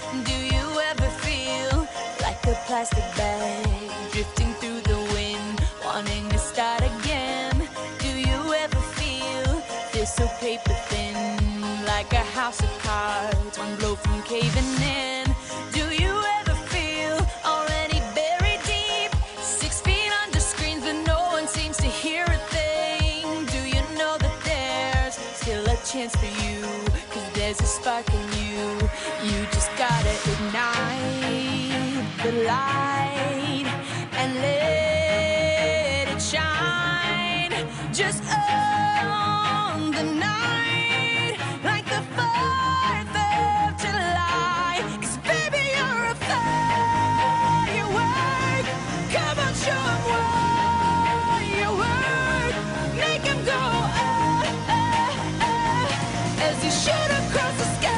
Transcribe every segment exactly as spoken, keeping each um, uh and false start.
Do you ever feel like a plastic bag drifting through the wind, wanting to start again? Do you ever feel this so paper thin, like a house of cards, one blow from caving in? Do you ever feel already buried deep, six feet under screens but no one seems to hear a thing? Do you know that there's still a chance for you, 'cause there's a spark in you? You just gotta ignite the light and let it shine. Just own the night like the fourth of July. 'Cause baby, you're a firework. Come on, show 'em what you work. Make 'em go ah, ah, ah, as you shoot across the sky.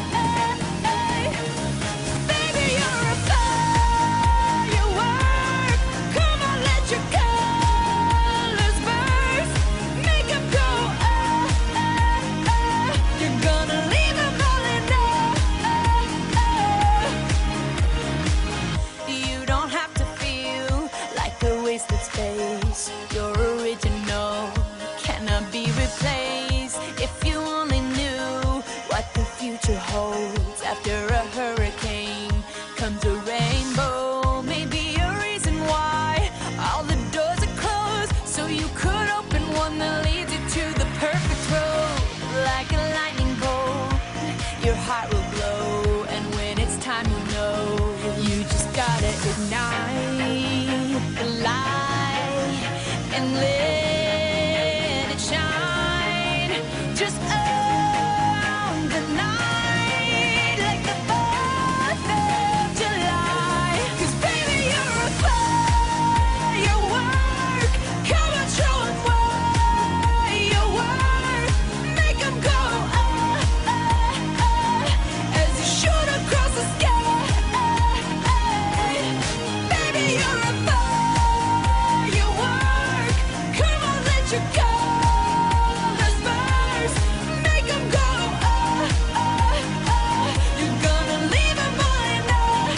Baby, you're a firework. Come on, let your colors burst. Make 'em go ah, ah, ah. You're gonna leave 'em all in awe. You don't have to feel like a wasted space. You're original, cannot be replaced. If you only knew what the future holds. After a hurricane comes a rainbow. Maybe a reason why all the doors are closed, so you could open one that leads you to the perfect road. Like a lightning bolt, your heart will glow, and when it's time, you'll know. You just gotta ignite the light and let it shine. Just own the night like the fourth of July. 'Cause baby, you're a firework. Come on, show 'em what you work. Make 'em go ah, ah, ah, as you shoot across the sky. Baby, you're a firework. Come on, let your colors burst. Make 'em go ah, ah, ah. You're gonna leave 'em all in awe.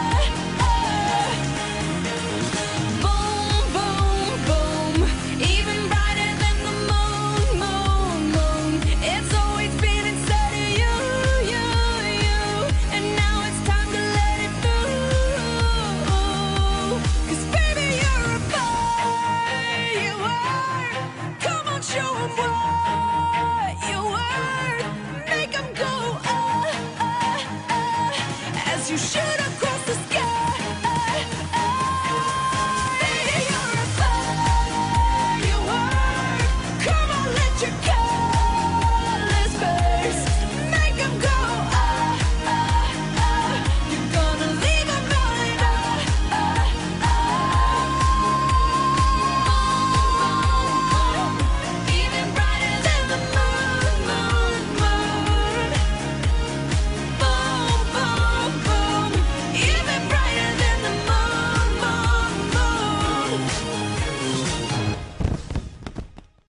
Boom, boom, boom. Even brighter than the moon, moon, moon. It's always been inside of you, you, you. And now it's time to let it through. 'Cause baby, you're a firework. Come on, show 'em what you worth. Make 'em go ah, ah, ah, as you shoot